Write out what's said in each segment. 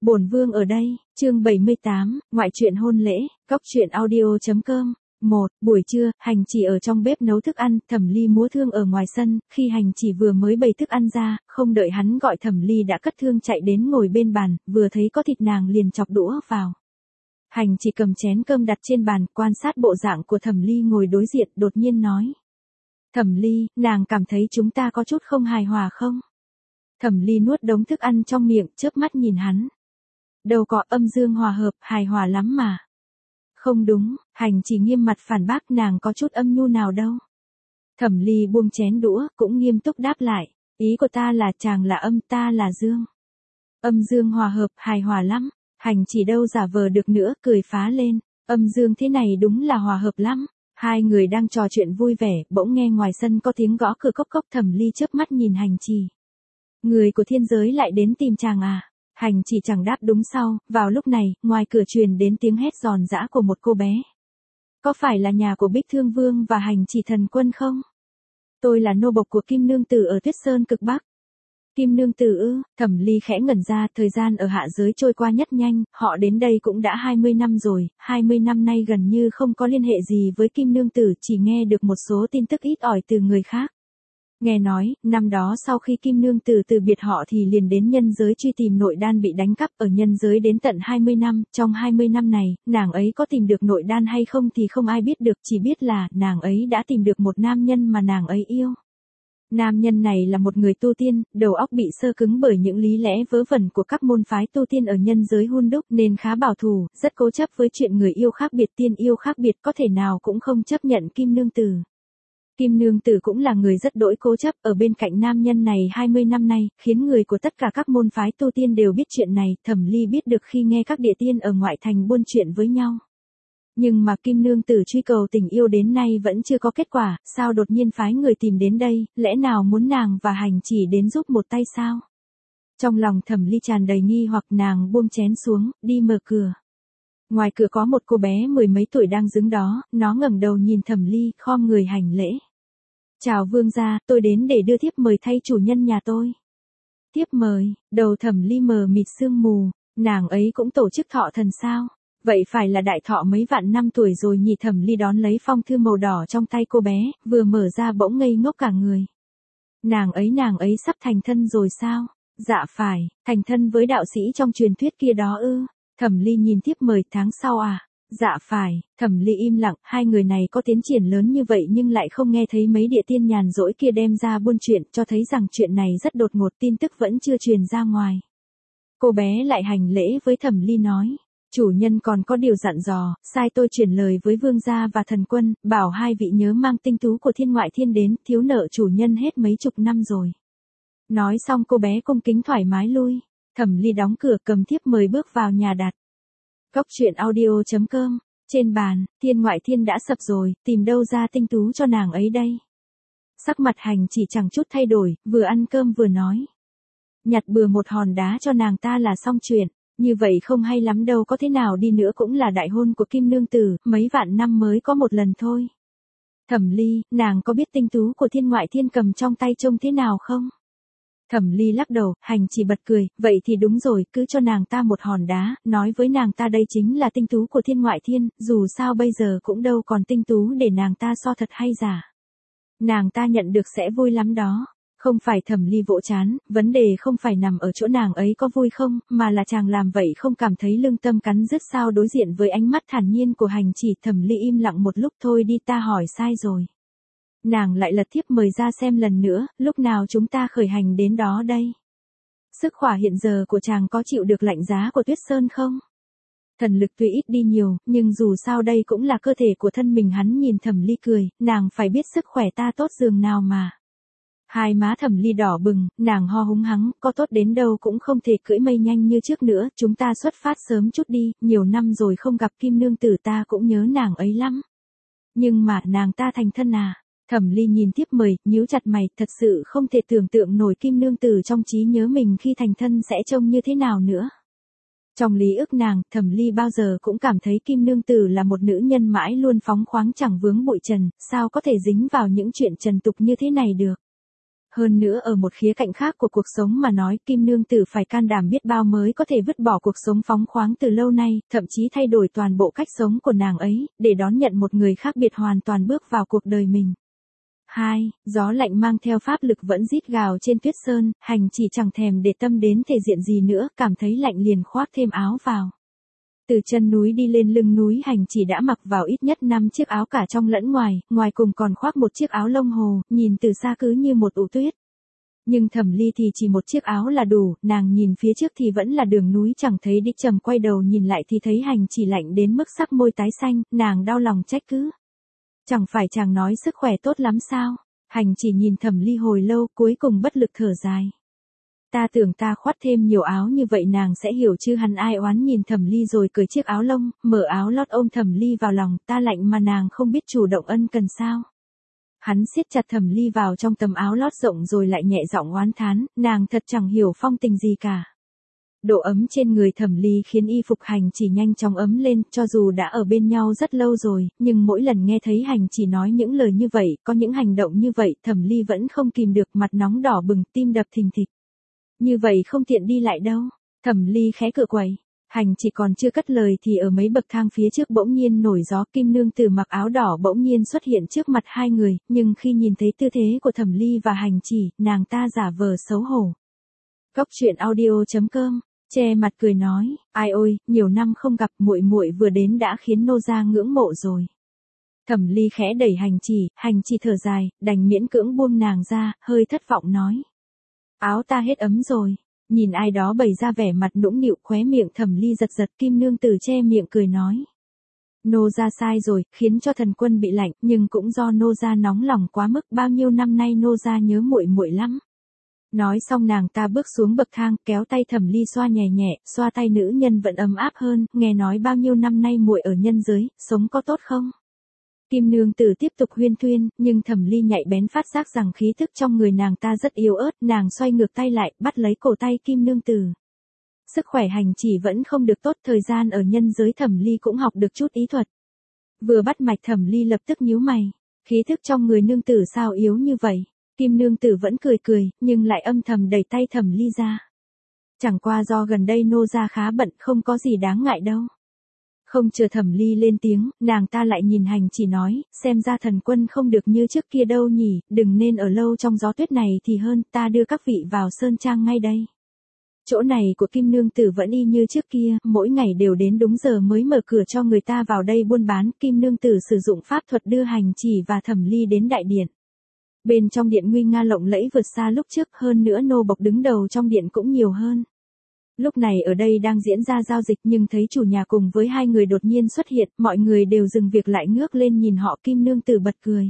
Bổn vương ở đây, chương 78, ngoại truyện hôn lễ, cóc truyện audio.com. 1. Buổi trưa, Hành Chỉ ở trong bếp nấu thức ăn, Thẩm Ly múa thương ở ngoài sân, khi Hành Chỉ vừa mới bày thức ăn ra, không đợi hắn gọi Thẩm Ly đã cất thương chạy đến ngồi bên bàn, vừa thấy có thịt nàng liền chọc đũa vào. Hành Chỉ cầm chén cơm đặt trên bàn, quan sát bộ dạng của Thẩm Ly ngồi đối diện, đột nhiên nói. Thẩm Ly, nàng cảm thấy chúng ta có chút không hài hòa không? Thẩm Ly nuốt đống thức ăn trong miệng, chớp mắt nhìn hắn. Đâu có, âm dương hòa hợp, hài hòa lắm mà. Không đúng, Hành Chỉ nghiêm mặt phản bác, nàng có chút âm nhu nào đâu. Thẩm Ly buông chén đũa, cũng nghiêm túc đáp lại, ý của ta là chàng là âm, ta là dương. Âm dương hòa hợp, hài hòa lắm. Hành Chỉ đâu giả vờ được nữa, cười phá lên, âm dương thế này đúng là hòa hợp lắm. Hai người đang trò chuyện vui vẻ, bỗng nghe ngoài sân có tiếng gõ cửa cốc cốc. Thẩm Ly chớp mắt nhìn Hành Chỉ. Người của thiên giới lại đến tìm chàng à? Hành Chỉ chẳng đáp đúng sau, vào lúc này, ngoài cửa truyền đến tiếng hét giòn giã của một cô bé. Có phải là nhà của Bích Thương Vương và Hành Chỉ thần quân không? Tôi là nô bộc của Kim Nương Tử ở Tuyết Sơn cực Bắc. Kim Nương Tử ư? Thẩm Ly khẽ ngẩn ra, thời gian ở hạ giới trôi qua nhất nhanh, họ đến đây cũng đã 20 năm rồi, 20 năm nay gần như không có liên hệ gì với Kim Nương Tử, chỉ nghe được một số tin tức ít ỏi từ người khác. Nghe nói, năm đó sau khi Kim Nương Tử từ biệt họ thì liền đến nhân giới truy tìm nội đan bị đánh cắp ở nhân giới đến tận 20 năm, trong 20 năm này, nàng ấy có tìm được nội đan hay không thì không ai biết được, chỉ biết là nàng ấy đã tìm được một nam nhân mà nàng ấy yêu. Nam nhân này là một người tu tiên, đầu óc bị sơ cứng bởi những lý lẽ vớ vẩn của các môn phái tu tiên ở nhân giới hun đúc nên khá bảo thủ, rất cố chấp với chuyện người yêu khác biệt, tiên yêu khác biệt, có thể nào cũng không chấp nhận Kim Nương Tử. Kim Nương Tử cũng là người rất đỗi cố chấp, ở bên cạnh nam nhân này 20 năm nay, khiến người của tất cả các môn phái tu tiên đều biết chuyện này. Thẩm Ly biết được khi nghe các địa tiên ở ngoại thành buôn chuyện với nhau. Nhưng mà Kim Nương Tử truy cầu tình yêu đến nay vẫn chưa có kết quả, sao đột nhiên phái người tìm đến đây, lẽ nào muốn nàng và Hành Chỉ đến giúp một tay sao? Trong lòng Thẩm Ly tràn đầy nghi hoặc, nàng buông chén xuống, đi mở cửa. Ngoài cửa có một cô bé 10 mấy tuổi đang đứng đó, nó ngẩng đầu nhìn Thẩm Ly, khom người hành lễ. Chào vương gia, tôi đến để đưa thiếp mời thay chủ nhân nhà tôi. Thiếp mời, đầu Thẩm Ly mờ mịt sương mù, nàng ấy cũng tổ chức thọ thần sao? Vậy phải là đại thọ mấy vạn năm tuổi rồi nhỉ? Thẩm Ly đón lấy phong thư màu đỏ trong tay cô bé, vừa mở ra bỗng ngây ngốc cả người. Nàng ấy sắp thành thân rồi sao? Dạ phải, thành thân với đạo sĩ trong truyền thuyết kia đó ư? Thẩm Ly nhìn thiếp mời, tháng sau à? Dạ phải. Thẩm Ly im lặng, hai người này có tiến triển lớn như vậy nhưng lại không nghe thấy mấy địa tiên nhàn rỗi kia đem ra buôn chuyện, cho thấy rằng chuyện này rất đột ngột, tin tức vẫn chưa truyền ra ngoài. Cô bé lại hành lễ với Thẩm Ly nói, chủ nhân còn có điều dặn dò, sai tôi truyền lời với vương gia và thần quân, bảo hai vị nhớ mang tinh tú của thiên ngoại thiên đến, thiếu nợ chủ nhân hết mấy chục năm rồi. Nói xong cô bé cung kính thoải mái lui. Thẩm Ly đóng cửa, cầm thiếp mời bước vào nhà đặt. Cóc truyện audio.com. Trên bàn, thiên ngoại thiên đã sập rồi, tìm đâu ra tinh tú cho nàng ấy đây? Sắc mặt Hành Chỉ chẳng chút thay đổi, vừa ăn cơm vừa nói. Nhặt bừa một hòn đá cho nàng ta là xong chuyện, như vậy không hay lắm đâu, có thế nào đi nữa cũng là đại hôn của Kim Nương Tử, mấy vạn năm mới có một lần thôi. Thẩm Ly, nàng có biết tinh tú của thiên ngoại thiên cầm trong tay trông thế nào không? Thẩm Ly lắc đầu, Hành Chỉ bật cười, vậy thì đúng rồi, cứ cho nàng ta một hòn đá, nói với nàng ta đây chính là tinh tú của thiên ngoại thiên, dù sao bây giờ cũng đâu còn tinh tú để nàng ta so thật hay giả. Nàng ta nhận được sẽ vui lắm đó. Không phải. Thẩm Ly vỗ chán, vấn đề không phải nằm ở chỗ nàng ấy có vui không, mà là chàng làm vậy không cảm thấy lương tâm cắn rứt sao? Đối diện với ánh mắt thản nhiên của Hành Chỉ, Thẩm Ly im lặng một lúc, thôi đi, ta hỏi sai rồi. Nàng lại lật thiếp mời ra xem lần nữa, lúc nào chúng ta khởi hành đến đó đây? Sức khỏe hiện giờ của chàng có chịu được lạnh giá của Tuyết Sơn không? Thần lực tuy ít đi nhiều, nhưng dù sao đây cũng là cơ thể của thân mình. Hắn nhìn Thẩm Ly cười, nàng phải biết sức khỏe ta tốt dường nào mà. Hai má Thẩm Ly đỏ bừng, nàng ho húng hắng, có tốt đến đâu cũng không thể cưỡi mây nhanh như trước nữa, chúng ta xuất phát sớm chút đi, nhiều năm rồi không gặp Kim Nương Tử, ta cũng nhớ nàng ấy lắm. Nhưng mà, nàng ta thành thân à? Thẩm Ly nhìn thiếp mời, nhíu chặt mày, thật sự không thể tưởng tượng nổi Kim Nương Tử trong trí nhớ mình khi thành thân sẽ trông như thế nào nữa. Trong lý ức nàng, Thẩm Ly bao giờ cũng cảm thấy Kim Nương Tử là một nữ nhân mãi luôn phóng khoáng chẳng vướng bụi trần, sao có thể dính vào những chuyện trần tục như thế này được. Hơn nữa ở một khía cạnh khác của cuộc sống mà nói, Kim Nương Tử phải can đảm biết bao mới có thể vứt bỏ cuộc sống phóng khoáng từ lâu nay, thậm chí thay đổi toàn bộ cách sống của nàng ấy, để đón nhận một người khác biệt hoàn toàn bước vào cuộc đời mình. 2. Gió lạnh mang theo pháp lực vẫn rít gào trên tuyết sơn, hành chỉ chẳng thèm để tâm đến thể diện gì nữa, cảm thấy lạnh liền khoác thêm áo vào. Từ chân núi đi lên lưng núi, hành chỉ đã mặc vào ít nhất 5 chiếc áo cả trong lẫn ngoài, ngoài cùng còn khoác một chiếc áo lông hồ, nhìn từ xa cứ như một ụ tuyết. Nhưng Thẩm Ly thì chỉ một chiếc áo là đủ, nàng nhìn phía trước thì vẫn là đường núi chẳng thấy đích, trầm quay đầu nhìn lại thì thấy hành chỉ lạnh đến mức sắc môi tái xanh, nàng đau lòng trách cứ. Chẳng phải chàng nói sức khỏe tốt lắm sao? Hành chỉ nhìn Thẩm Ly hồi lâu, cuối cùng bất lực thở dài. Ta tưởng ta khoác thêm nhiều áo như vậy nàng sẽ hiểu chứ, hắn ai oán nhìn Thẩm Ly rồi cởi chiếc áo lông, mở áo lót ôm Thẩm Ly vào lòng, ta lạnh mà nàng không biết chủ động ân cần sao? Hắn siết chặt Thẩm Ly vào trong tấm áo lót rộng rồi lại nhẹ giọng oán thán, nàng thật chẳng hiểu phong tình gì cả. Độ ấm trên người Thẩm Ly khiến y phục hành chỉ nhanh chóng ấm lên, cho dù đã ở bên nhau rất lâu rồi, nhưng mỗi lần nghe thấy hành chỉ nói những lời như vậy, có những hành động như vậy, Thẩm Ly vẫn không kìm được, mặt nóng đỏ bừng, tim đập thình thịch. Như vậy không tiện đi lại đâu. Thẩm Ly khẽ cựa quậy. Hành chỉ còn chưa cất lời thì ở mấy bậc thang phía trước bỗng nhiên nổi gió, Kim Nương Tử mặc áo đỏ bỗng nhiên xuất hiện trước mặt hai người, nhưng khi nhìn thấy tư thế của Thẩm Ly và hành chỉ, nàng ta giả vờ xấu hổ. Cóc truyện audio.com, che mặt cười nói, ai ôi, nhiều năm không gặp, muội muội vừa đến đã khiến nô gia ngưỡng mộ rồi. Thẩm Ly khẽ đẩy hành chỉ thở dài, đành miễn cưỡng buông nàng ra, hơi thất vọng nói. Áo ta hết ấm rồi. Nhìn ai đó bày ra vẻ mặt nũng nịu, khóe miệng Thẩm Ly giật giật, Kim Nương Tử che miệng cười nói. Nô gia sai rồi, khiến cho thần quân bị lạnh, nhưng cũng do nô gia nóng lòng quá mức, bao nhiêu năm nay nô gia nhớ muội muội lắm. Nói xong nàng ta bước xuống bậc thang, kéo tay Thẩm Ly xoa nhẹ nhẹ, xoa tay nữ nhân vẫn ấm áp hơn, nghe nói bao nhiêu năm nay muội ở nhân giới, sống có tốt không? Kim Nương Tử tiếp tục huyên thuyên, nhưng Thẩm Ly nhạy bén phát giác rằng khí thức trong người nàng ta rất yếu ớt, nàng xoay ngược tay lại, bắt lấy cổ tay Kim Nương Tử. Sức khỏe hành chỉ vẫn không được tốt, thời gian ở nhân giới Thẩm Ly cũng học được chút ý thuật. Vừa bắt mạch Thẩm Ly lập tức nhíu mày, khí thức trong người nương tử sao yếu như vậy? Kim Nương Tử vẫn cười cười, nhưng lại âm thầm đẩy tay Thẩm Ly ra. Chẳng qua do gần đây nô gia khá bận, không có gì đáng ngại đâu. Không chờ Thẩm Ly lên tiếng, nàng ta lại nhìn hành chỉ nói, xem ra thần quân không được như trước kia đâu nhỉ, đừng nên ở lâu trong gió tuyết này thì hơn, ta đưa các vị vào sơn trang ngay đây. Chỗ này của Kim Nương Tử vẫn y như trước kia, mỗi ngày đều đến đúng giờ mới mở cửa cho người ta vào đây buôn bán, Kim Nương Tử sử dụng pháp thuật đưa hành chỉ và Thẩm Ly đến đại điện. Bên trong điện nguy nga lộng lẫy vượt xa lúc trước, hơn nữa nô bộc đứng đầu trong điện cũng nhiều hơn. Lúc này ở đây đang diễn ra giao dịch nhưng thấy chủ nhà cùng với hai người đột nhiên xuất hiện, mọi người đều dừng việc lại ngước lên nhìn họ. Kim Nương Tử bật cười.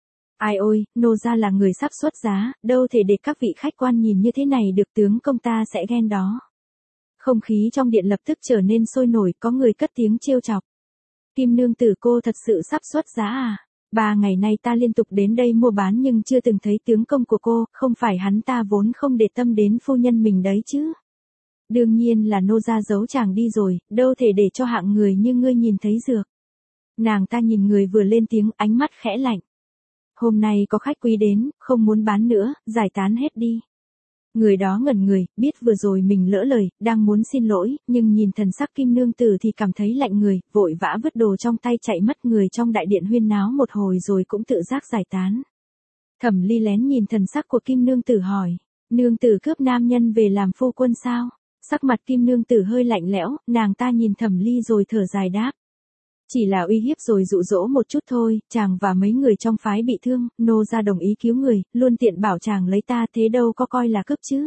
Ai ôi, nô gia là người sắp xuất giá, đâu thể để các vị khách quan nhìn như thế này được, tướng công ta sẽ ghen đó. Không khí trong điện lập tức trở nên sôi nổi, có người cất tiếng trêu chọc. Kim Nương Tử cô thật sự sắp xuất giá à? 3 ngày nay ta liên tục đến đây mua bán nhưng chưa từng thấy tướng công của cô, không phải hắn ta vốn không để tâm đến phu nhân mình đấy chứ? Đương nhiên là nô gia giấu chàng đi rồi, đâu thể để cho hạng người như ngươi nhìn thấy dược. Nàng ta nhìn người vừa lên tiếng, ánh mắt khẽ lạnh. Hôm nay có khách quý đến, không muốn bán nữa, giải tán hết đi. Người đó ngẩn người, biết vừa rồi mình lỡ lời, đang muốn xin lỗi, nhưng nhìn thần sắc Kim Nương Tử thì cảm thấy lạnh người, vội vã vứt đồ trong tay chạy mất. Người trong đại điện huyên náo một hồi rồi cũng tự giác giải tán. Thẩm Ly lén nhìn thần sắc của Kim Nương Tử hỏi, nương tử cướp nam nhân về làm phu quân sao? Sắc mặt Kim Nương Tử hơi lạnh lẽo, nàng ta nhìn Thẩm Ly rồi thở dài đáp. Chỉ là uy hiếp rồi dụ dỗ một chút thôi, chàng và mấy người trong phái bị thương, nô gia đồng ý cứu người, luôn tiện bảo chàng lấy ta, thế đâu có coi là cướp chứ.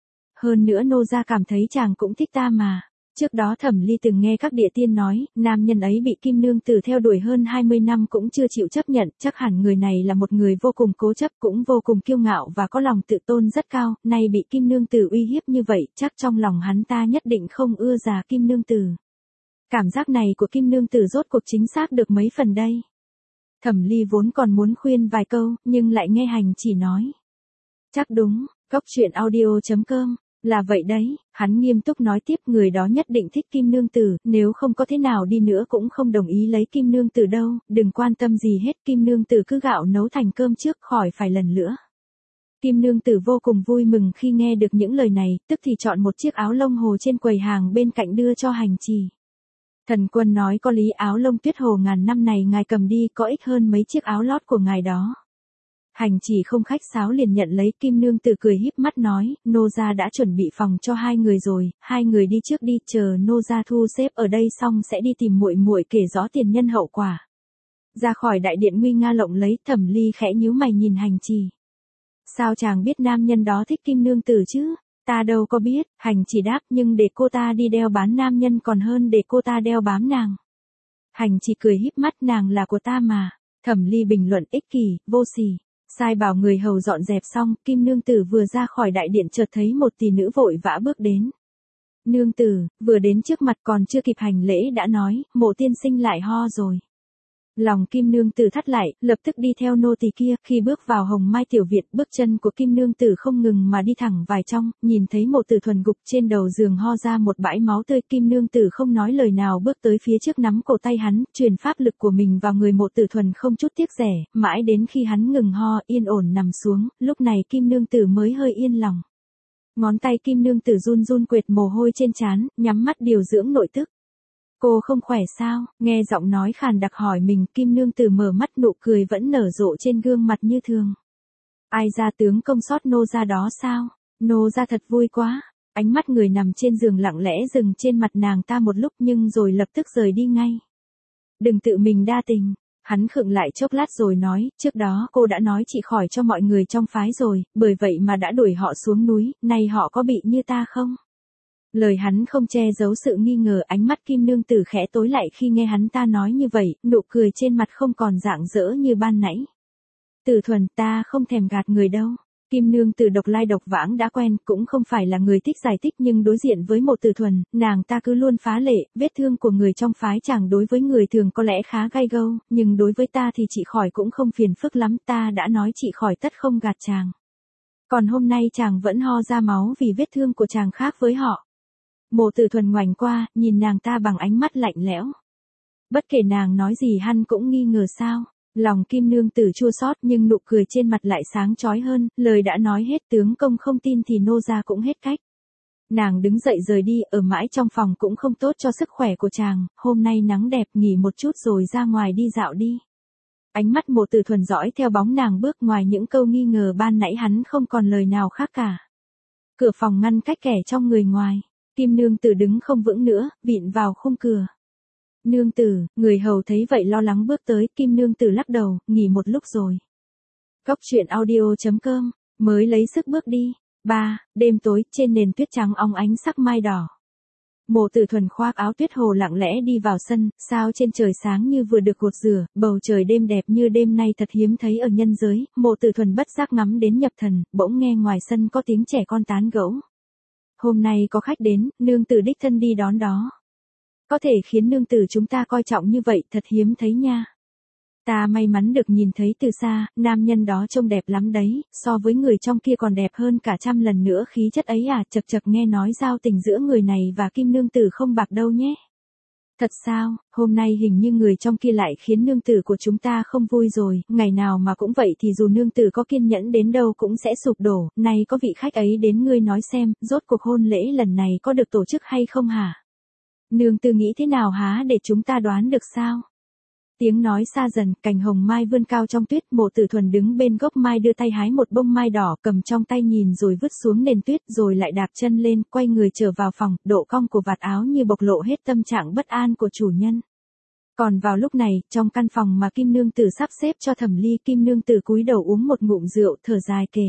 Hơn nữa nô gia cảm thấy chàng cũng thích ta mà. Trước đó Thẩm Ly từng nghe các địa tiên nói, nam nhân ấy bị Kim Nương Tử theo đuổi hơn 20 năm cũng chưa chịu chấp nhận, chắc hẳn người này là một người vô cùng cố chấp, cũng vô cùng kiêu ngạo và có lòng tự tôn rất cao, nay bị Kim Nương Tử uy hiếp như vậy, chắc trong lòng hắn ta nhất định không ưa già Kim Nương Tử. Cảm giác này của Kim Nương Tử rốt cuộc chính xác được mấy phần đây. Thẩm Ly vốn còn muốn khuyên vài câu, nhưng lại nghe hành chỉ nói. Chắc đúng, cóc truyện audio.com. Là vậy đấy, hắn nghiêm túc nói tiếp, người đó nhất định thích Kim Nương Tử, nếu không có thế nào đi nữa cũng không đồng ý lấy Kim Nương Tử đâu, đừng quan tâm gì hết, Kim Nương Tử cứ gạo nấu thành cơm trước khỏi phải lần nữa. Kim nương tử vô cùng vui mừng khi nghe được những lời này, tức thì chọn một chiếc áo lông hồ trên quầy hàng bên cạnh đưa cho hành trì. Thần quân nói có lý, áo lông tuyết hồ ngàn năm này ngài cầm đi có ích hơn mấy chiếc áo lót của ngài đó. Hành chỉ không khách sáo liền nhận lấy. Kim nương tử cười híp mắt nói, nô gia đã chuẩn bị phòng cho hai người rồi, hai người đi trước đi, chờ nô gia thu xếp ở đây xong sẽ đi tìm muội muội kể rõ tiền nhân hậu quả. Ra khỏi đại điện nguy nga lộng lấy, Thẩm Ly khẽ nhíu mày nhìn hành trì. Sao chàng biết nam nhân đó thích Kim nương tử chứ? Ta đâu có biết. Hành chỉ đáp, nhưng để cô ta đi đeo bán nam nhân còn hơn để cô ta đeo bám nàng. Hành chỉ cười híp mắt, nàng là của ta mà. Thẩm Ly bình luận, ích kỷ, vô sỉ. Sai bảo người hầu dọn dẹp xong, Kim nương tử vừa ra khỏi đại điện chợt thấy một tỷ nữ vội vã bước đến. Nương tử, vừa đến trước mặt còn chưa kịp hành lễ đã nói, Mộ tiên sinh lại ho rồi. Lòng Kim nương tử thắt lại, lập tức đi theo nô tỳ kia. Khi bước vào Hồng Mai tiểu viện, bước chân của Kim nương tử không ngừng mà đi thẳng vào trong, nhìn thấy Mộ Tử Thuần gục trên đầu giường ho ra một bãi máu tươi. Kim nương tử không nói lời nào bước tới phía trước nắm cổ tay hắn, truyền pháp lực của mình vào người Mộ Tử Thuần không chút tiếc rẻ, mãi đến khi hắn ngừng ho, yên ổn nằm xuống, lúc này Kim nương tử mới hơi yên lòng. Ngón tay Kim nương tử run run quệt mồ hôi trên trán, nhắm mắt điều dưỡng nội tức. Cô không khỏe sao? Nghe giọng nói khàn đặc hỏi mình, Kim nương tử mở mắt, nụ cười vẫn nở rộ trên gương mặt như thường. Ai ra tướng công sót nô gia đó sao? Nô gia thật vui quá. Ánh mắt người nằm trên giường lặng lẽ dừng trên mặt nàng ta một lúc nhưng rồi lập tức rời đi ngay. Đừng tự mình đa tình. Hắn khựng lại chốc lát rồi nói, trước đó cô đã nói chị khỏi cho mọi người trong phái rồi, bởi vậy mà đã đuổi họ xuống núi, nay họ có bị như ta không? Lời hắn không che giấu sự nghi ngờ, ánh mắt Kim nương tử khẽ tối lại khi nghe hắn ta nói như vậy, nụ cười trên mặt không còn rạng rỡ như ban nãy. Tử Thuần, ta không thèm gạt người đâu. Kim nương tử độc lai độc vãng đã quen, cũng không phải là người thích giải thích, nhưng đối diện với Mộ Tử Thuần, nàng ta cứ luôn phá lệ. Vết thương của người trong phái chàng đối với người thường có lẽ khá gai gâu, nhưng đối với ta thì chị khỏi cũng không phiền phức lắm, ta đã nói chị khỏi tất không gạt chàng. Còn hôm nay chàng vẫn ho ra máu vì vết thương của chàng khác với họ. Mộ Tử Thuần ngoảnh qua, nhìn nàng ta bằng ánh mắt lạnh lẽo. Bất kể nàng nói gì hắn cũng nghi ngờ sao. Lòng Kim nương tử chua xót nhưng nụ cười trên mặt lại sáng chói hơn, lời đã nói hết, tướng công không tin thì nô gia cũng hết cách. Nàng đứng dậy rời đi, ở mãi trong phòng cũng không tốt cho sức khỏe của chàng, hôm nay nắng đẹp, nghỉ một chút rồi ra ngoài đi dạo đi. Ánh mắt Mộ Tử Thuần dõi theo bóng nàng bước, ngoài những câu nghi ngờ ban nãy hắn không còn lời nào khác cả. Cửa phòng ngăn cách kẻ trong người ngoài. Kim nương tử đứng không vững nữa, vịn vào khung cửa. Nương tử, người hầu thấy vậy lo lắng bước tới, Kim nương tử lắc đầu, nghỉ một lúc rồi. Góc truyện audio.com, mới lấy sức bước đi. 3. Đêm tối, trên nền tuyết trắng óng ánh sắc mai đỏ. Mộ Tử Thuần khoác áo tuyết hồ lặng lẽ đi vào sân, sao trên trời sáng như vừa được gột rửa, bầu trời đêm đẹp như đêm nay thật hiếm thấy ở nhân giới. Mộ Tử Thuần bất giác ngắm đến nhập thần, bỗng nghe ngoài sân có tiếng trẻ con tán gẫu. Hôm nay có khách đến, nương tử đích thân đi đón đó. Có thể khiến nương tử chúng ta coi trọng như vậy, thật hiếm thấy nha. Ta may mắn được nhìn thấy từ xa, nam nhân đó trông đẹp lắm đấy, so với người trong kia còn đẹp hơn cả 100 lần nữa, khí chất ấy à, chật chật, nghe nói giao tình giữa người này và Kim nương tử không bạc đâu nhé. Thật sao, hôm nay hình như người trong kia lại khiến nương tử của chúng ta không vui rồi, ngày nào mà cũng vậy thì dù nương tử có kiên nhẫn đến đâu cũng sẽ sụp đổ. Nay có vị khách ấy đến, ngươi nói xem, rốt cuộc hôn lễ lần này có được tổ chức hay không hả? Nương tử nghĩ thế nào há, để chúng ta đoán được sao? Tiếng nói xa dần, cành hồng mai vươn cao trong tuyết, Mộ Tử Thuần đứng bên gốc mai đưa tay hái một bông mai đỏ, cầm trong tay nhìn rồi vứt xuống nền tuyết, rồi lại đạp chân lên, quay người trở vào phòng, độ cong của vạt áo như bộc lộ hết tâm trạng bất an của chủ nhân. Còn vào lúc này, trong căn phòng mà Kim nương tử sắp xếp cho Thẩm Ly, Kim nương tử cúi đầu uống một ngụm rượu, thở dài kể.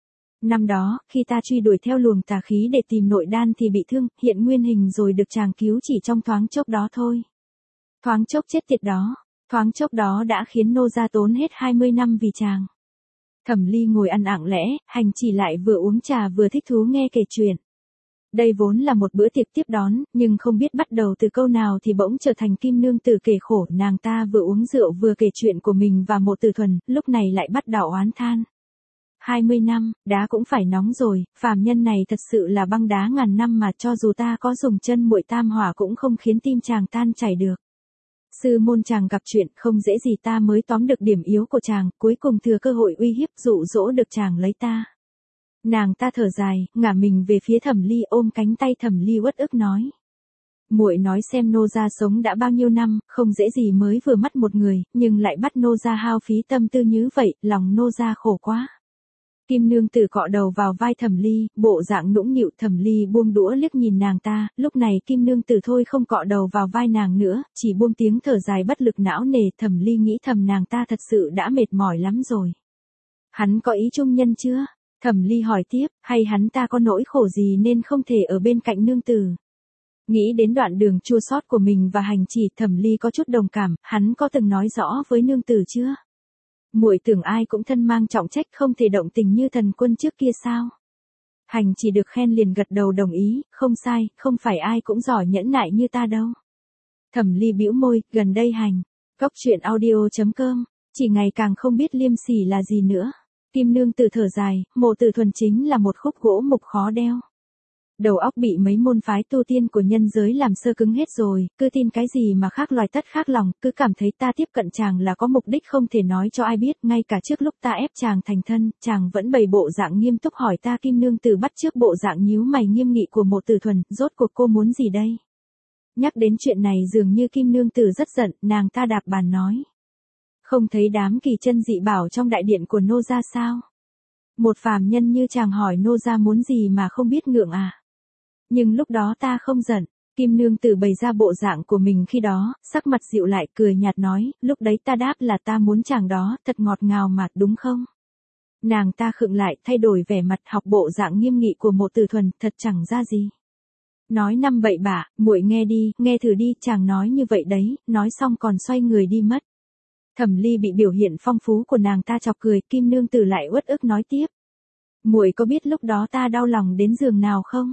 Năm đó, khi ta truy đuổi theo luồng tà khí để tìm nội đan thì bị thương, hiện nguyên hình rồi được chàng cứu chỉ trong thoáng chốc đó thôi. Thoáng chốc chết tiệt đó. Thoáng chốc đó đã khiến nô gia tốn hết 20 năm vì chàng. Thẩm Ly ngồi ăn lặng lẽ, hành chỉ lại vừa uống trà vừa thích thú nghe kể chuyện. Đây vốn là một bữa tiệc tiếp đón, nhưng không biết bắt đầu từ câu nào thì bỗng trở thành Kim nương tử kể khổ, nàng ta vừa uống rượu vừa kể chuyện của mình và Mộ Tử Thuần, lúc này lại bắt đầu oán than. 20 năm, đá cũng phải nóng rồi, phàm nhân này thật sự là băng đá ngàn năm mà cho dù ta có dùng chân muội tam hỏa cũng không khiến tim chàng tan chảy được. Sư môn chàng gặp chuyện không dễ gì, ta mới tóm được điểm yếu của chàng, cuối cùng thừa cơ hội uy hiếp dụ dỗ được chàng lấy ta. Nàng ta thở dài, ngả mình về phía Thẩm Ly ôm cánh tay Thẩm Ly uất ức nói. Muội nói xem nô gia sống đã bao nhiêu năm, không dễ gì mới vừa mắt một người, nhưng lại bắt nô gia hao phí tâm tư như vậy, lòng nô gia khổ quá. Kim nương tử cọ đầu vào vai Thẩm Ly, bộ dạng nũng nịu. Thẩm Ly buông đũa liếc nhìn nàng ta, lúc này Kim nương tử thôi không cọ đầu vào vai nàng nữa, chỉ buông tiếng thở dài bất lực não nề. Thẩm Ly nghĩ thầm nàng ta thật sự đã mệt mỏi lắm rồi. Hắn có ý trung nhân chưa? Thẩm Ly hỏi tiếp, hay hắn ta có nỗi khổ gì nên không thể ở bên cạnh nương tử? Nghĩ đến đoạn đường chua xót của mình và hành chỉ, Thẩm Ly có chút đồng cảm, hắn có từng nói rõ với nương tử chưa? Muội tưởng ai cũng thân mang trọng trách không thể động tình như thần quân trước kia sao? Hành chỉ được khen liền gật đầu đồng ý, không sai, không phải ai cũng giỏi nhẫn nại như ta đâu. Thẩm Ly bĩu môi, gần đây hành. Cốc truyện audio.com, chỉ ngày càng không biết liêm sỉ là gì nữa. Kim nương tử thở dài, Mộ Tử Thuần chính là một khúc gỗ mục khó đeo. Đầu óc bị mấy môn phái tu tiên của nhân giới làm sơ cứng hết rồi, cứ tin cái gì mà khác loài tất khác lòng, cứ cảm thấy ta tiếp cận chàng là có mục đích không thể nói cho ai biết, ngay cả trước lúc ta ép chàng thành thân, chàng vẫn bày bộ dạng nghiêm túc hỏi ta. Kim nương tử bắt trước bộ dạng nhíu mày nghiêm nghị của Mộ Tử Thuần, rốt cuộc cô muốn gì đây? Nhắc đến chuyện này dường như Kim nương tử rất giận, nàng ta đạp bàn nói. Không thấy đám kỳ chân dị bảo trong đại điện của nô gia sao? Một phàm nhân như chàng hỏi nô gia muốn gì mà không biết ngượng à? Nhưng lúc đó ta không giận. Kim nương tử bày ra bộ dạng của mình khi đó, sắc mặt dịu lại cười nhạt nói, lúc đấy ta đáp là ta muốn chàng đó, thật ngọt ngào mà, đúng không? Nàng ta khựng lại, thay đổi vẻ mặt, học bộ dạng nghiêm nghị của Mộ Tử Thuần, thật chẳng ra gì. Nói năm bậy bạ, muội nghe đi, nghe thử đi, chàng nói như vậy đấy, nói xong còn xoay người đi mất. Thẩm Ly bị biểu hiện phong phú của nàng ta chọc cười, Kim nương tử lại uất ức nói tiếp. Muội có biết lúc đó ta đau lòng đến giường nào không?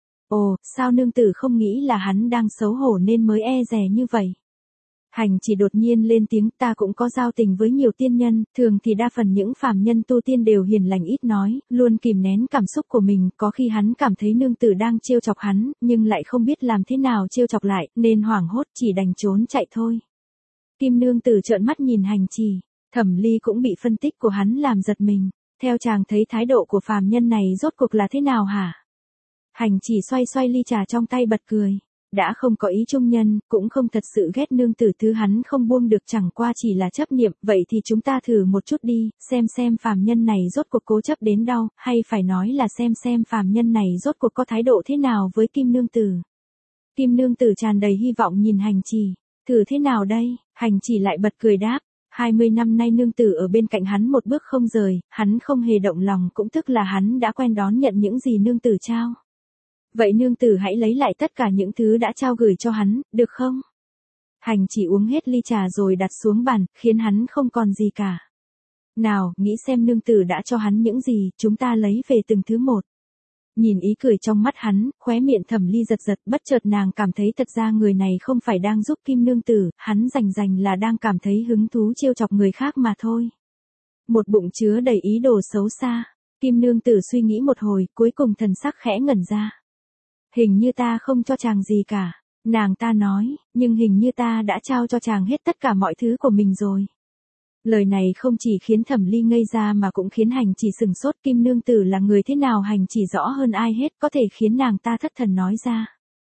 Ồ, sao nương tử không nghĩ là hắn đang xấu hổ nên mới e dè như vậy? Hành chỉ đột nhiên lên tiếng, ta cũng có giao tình với nhiều tiên nhân, thường thì đa phần những phàm nhân tu tiên đều hiền lành ít nói, luôn kìm nén cảm xúc của mình, có khi hắn cảm thấy nương tử đang trêu chọc hắn, nhưng lại không biết làm thế nào trêu chọc lại, nên hoảng hốt chỉ đành trốn chạy thôi. Kim nương tử trợn mắt nhìn hành chỉ, Thẩm Ly cũng bị phân tích của hắn làm giật mình, theo chàng thấy thái độ của phàm nhân này rốt cuộc là thế nào hả? Hành chỉ xoay xoay ly trà trong tay bật cười. Đã không có ý trung nhân, cũng không thật sự ghét nương tử, thứ hắn không buông được chẳng qua chỉ là chấp niệm, vậy thì chúng ta thử một chút đi, xem phàm nhân này rốt cuộc cố chấp đến đâu, hay phải nói là xem phàm nhân này rốt cuộc có thái độ thế nào với Kim nương tử. Kim nương tử tràn đầy hy vọng nhìn hành chỉ, thử thế nào đây? Hành chỉ lại bật cười đáp. 20 năm nay nương tử ở bên cạnh hắn một bước không rời, hắn không hề động lòng, cũng tức là hắn đã quen đón nhận những gì nương tử trao. Vậy nương tử hãy lấy lại tất cả những thứ đã trao gửi cho hắn, được không? Hành chỉ uống hết ly trà rồi đặt xuống bàn, khiến hắn không còn gì cả. Nào, nghĩ xem nương tử đã cho hắn những gì, chúng ta lấy về từng thứ một. Nhìn ý cười trong mắt hắn, khóe miệng Thẩm Ly giật giật, bất chợt nàng cảm thấy thật ra người này không phải đang giúp Kim nương tử, hắn rành là đang cảm thấy hứng thú trêu chọc người khác mà thôi. Một bụng chứa đầy ý đồ xấu xa. Kim nương tử suy nghĩ một hồi, cuối cùng thần sắc khẽ ngẩn ra. Hình như ta không cho chàng gì cả, nàng ta nói, nhưng hình như ta đã trao cho chàng hết tất cả mọi thứ của mình rồi. Lời này không chỉ khiến Thẩm Ly ngây ra mà cũng khiến hành chỉ sừng sốt. Kim nương tử là người thế nào hành chỉ rõ hơn ai hết, có thể khiến nàng ta thất thần nói ra.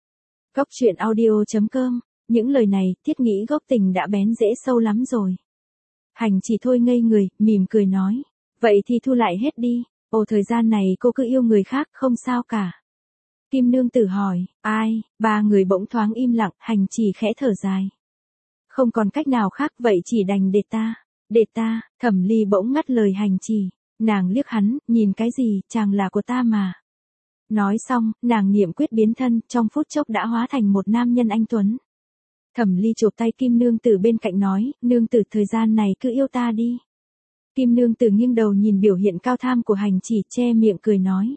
Cốc truyện audio.com, những lời này, thiết nghĩ gốc tình đã bén rễ sâu lắm rồi. Hành chỉ thôi ngây người, mỉm cười nói, vậy thì thu lại hết đi, ồ thời gian này cô cứ yêu người khác không sao cả. Kim nương tử hỏi, ai? Ba người bỗng thoáng im lặng, hành chỉ khẽ thở dài. Không còn cách nào khác vậy chỉ đành để ta, Thẩm Ly bỗng ngắt lời hành chỉ, nàng liếc hắn, nhìn cái gì, chàng là của ta mà. Nói xong, nàng niệm quyết biến thân, trong phút chốc đã hóa thành một nam nhân anh tuấn. Thẩm Ly chộp tay Kim nương tử bên cạnh nói, nương tử thời gian này cứ yêu ta đi. Kim nương tử nghiêng đầu nhìn biểu hiện cao tham của hành chỉ, che miệng cười nói.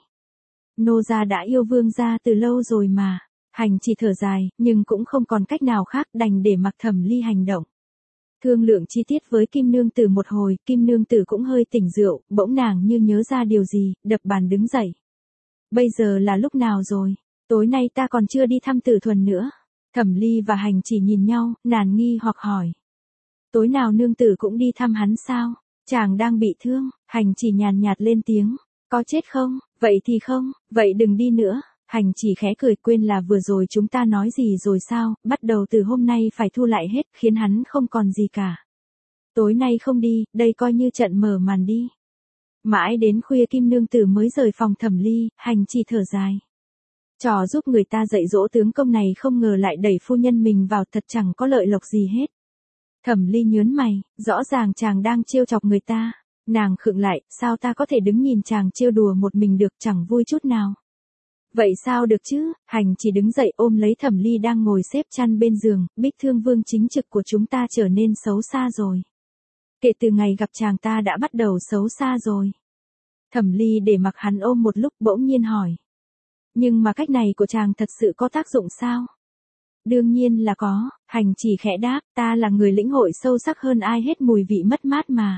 Nô gia đã yêu vương gia từ lâu rồi mà. Hành chỉ thở dài, nhưng cũng không còn cách nào khác, đành để mặc Thẩm Ly hành động. Thương lượng chi tiết với Kim nương tử một hồi, Kim nương tử cũng hơi tỉnh rượu, bỗng nàng như nhớ ra điều gì, đập bàn đứng dậy. Bây giờ là lúc nào rồi? Tối nay ta còn chưa đi thăm Tử Thuần nữa. Thẩm Ly và hành chỉ nhìn nhau, nàng nghi hoặc hỏi. Tối nào nương tử cũng đi thăm hắn sao? Chàng đang bị thương, hành chỉ nhàn nhạt lên tiếng. Có chết không? Vậy thì không, vậy đừng đi nữa. Hành chỉ khẽ cười, quên là vừa rồi chúng ta nói gì rồi sao, bắt đầu từ hôm nay phải thu lại hết, khiến hắn không còn gì cả. Tối nay không đi, đây coi như trận mở màn đi. Mãi đến khuya Kim Nương Tử mới rời phòng Thẩm Ly, Hành chỉ thở dài. Trò giúp người ta dạy dỗ tướng công này không ngờ lại đẩy phu nhân mình vào, thật chẳng có lợi lộc gì hết. Thẩm Ly nhớn mày, rõ ràng chàng đang trêu chọc người ta. Nàng khựng lại, sao ta có thể đứng nhìn chàng trêu đùa một mình được, chẳng vui chút nào. Vậy sao được chứ? Hành chỉ đứng dậy ôm lấy Thẩm Ly đang ngồi xếp chăn bên giường, Bích Thương Vương chính trực của chúng ta trở nên xấu xa rồi. Kể từ ngày gặp chàng ta đã bắt đầu xấu xa rồi. Thẩm Ly để mặc hắn ôm một lúc bỗng nhiên hỏi. Nhưng mà cách này của chàng thật sự có tác dụng sao? Đương nhiên là có, Hành chỉ khẽ đáp, ta là người lĩnh hội sâu sắc hơn ai hết mùi vị mất mát mà.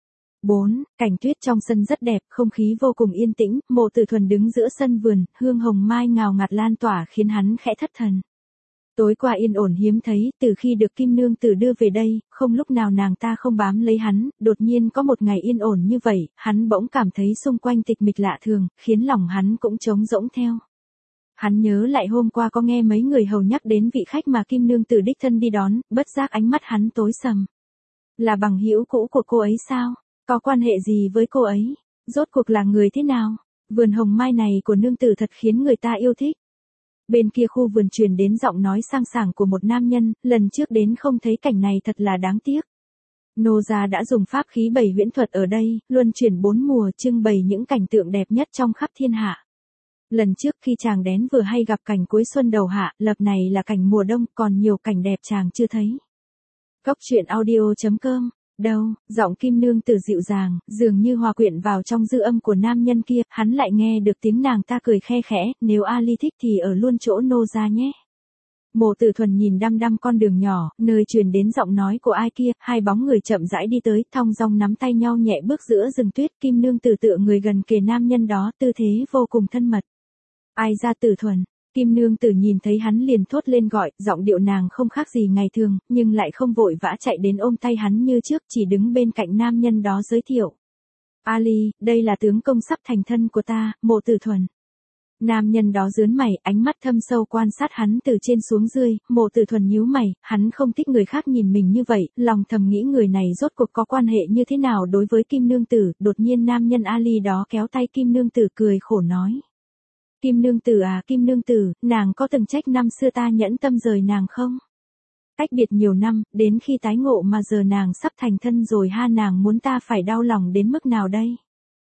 4. Cảnh tuyết trong sân rất đẹp, không khí vô cùng yên tĩnh, Mộ Tử Thuần đứng giữa sân vườn, hương hồng mai ngào ngạt lan tỏa khiến hắn khẽ thất thần. Tối qua yên ổn hiếm thấy, từ khi được Kim Nương Tử đưa về đây, không lúc nào nàng ta không bám lấy hắn, đột nhiên có một ngày yên ổn như vậy, hắn bỗng cảm thấy xung quanh tịch mịch lạ thường, khiến lòng hắn cũng trống rỗng theo. Hắn nhớ lại hôm qua có nghe mấy người hầu nhắc đến vị khách mà Kim Nương Tử đích thân đi đón, bất giác ánh mắt hắn tối sầm. Là bằng hữu cũ của cô ấy sao? Có quan hệ gì với cô ấy? Rốt cuộc là người thế nào? Vườn hồng mai này của nương tử thật khiến người ta yêu thích. Bên kia khu vườn truyền đến giọng nói sang sảng của một nam nhân, lần trước đến không thấy cảnh này thật là đáng tiếc. Nô gia đã dùng pháp khí 7 huyễn thuật ở đây, luân chuyển 4 mùa trưng bày những cảnh tượng đẹp nhất trong khắp thiên hạ. Lần trước khi chàng đến vừa hay gặp cảnh cuối xuân đầu hạ, lập này là cảnh mùa đông, còn nhiều cảnh đẹp chàng chưa thấy. Góc truyện audio.com. Đâu, giọng Kim Nương Tử dịu dàng, dường như hòa quyện vào trong dư âm của nam nhân kia, hắn lại nghe được tiếng nàng ta cười khe khẽ, nếu Ali thích thì ở luôn chỗ nô gia nhé. Mộ Tử Thuần nhìn đăm đăm con đường nhỏ, nơi truyền đến giọng nói của ai kia, hai bóng người chậm rãi đi tới, thong dong nắm tay nhau nhẹ bước giữa rừng tuyết, Kim Nương Tử tựa người gần kề nam nhân đó, tư thế vô cùng thân mật. Ai ra Tử Thuần? Kim Nương Tử nhìn thấy hắn liền thốt lên gọi, giọng điệu nàng không khác gì ngày thường, nhưng lại không vội vã chạy đến ôm tay hắn như trước, chỉ đứng bên cạnh nam nhân đó giới thiệu. Ali, đây là tướng công sắp thành thân của ta, Mộ Tử Thuần. Nam nhân đó rướn mày, ánh mắt thâm sâu quan sát hắn từ trên xuống dưới, Mộ Tử Thuần nhíu mày, hắn không thích người khác nhìn mình như vậy, lòng thầm nghĩ người này rốt cuộc có quan hệ như thế nào đối với Kim Nương Tử, đột nhiên nam nhân Ali đó kéo tay Kim Nương Tử cười khổ nói. Kim Nương Tử à, Kim Nương Tử, nàng có từng trách năm xưa ta nhẫn tâm rời nàng không? Cách biệt nhiều năm, đến khi tái ngộ mà giờ nàng sắp thành thân rồi ha, nàng muốn ta phải đau lòng đến mức nào đây?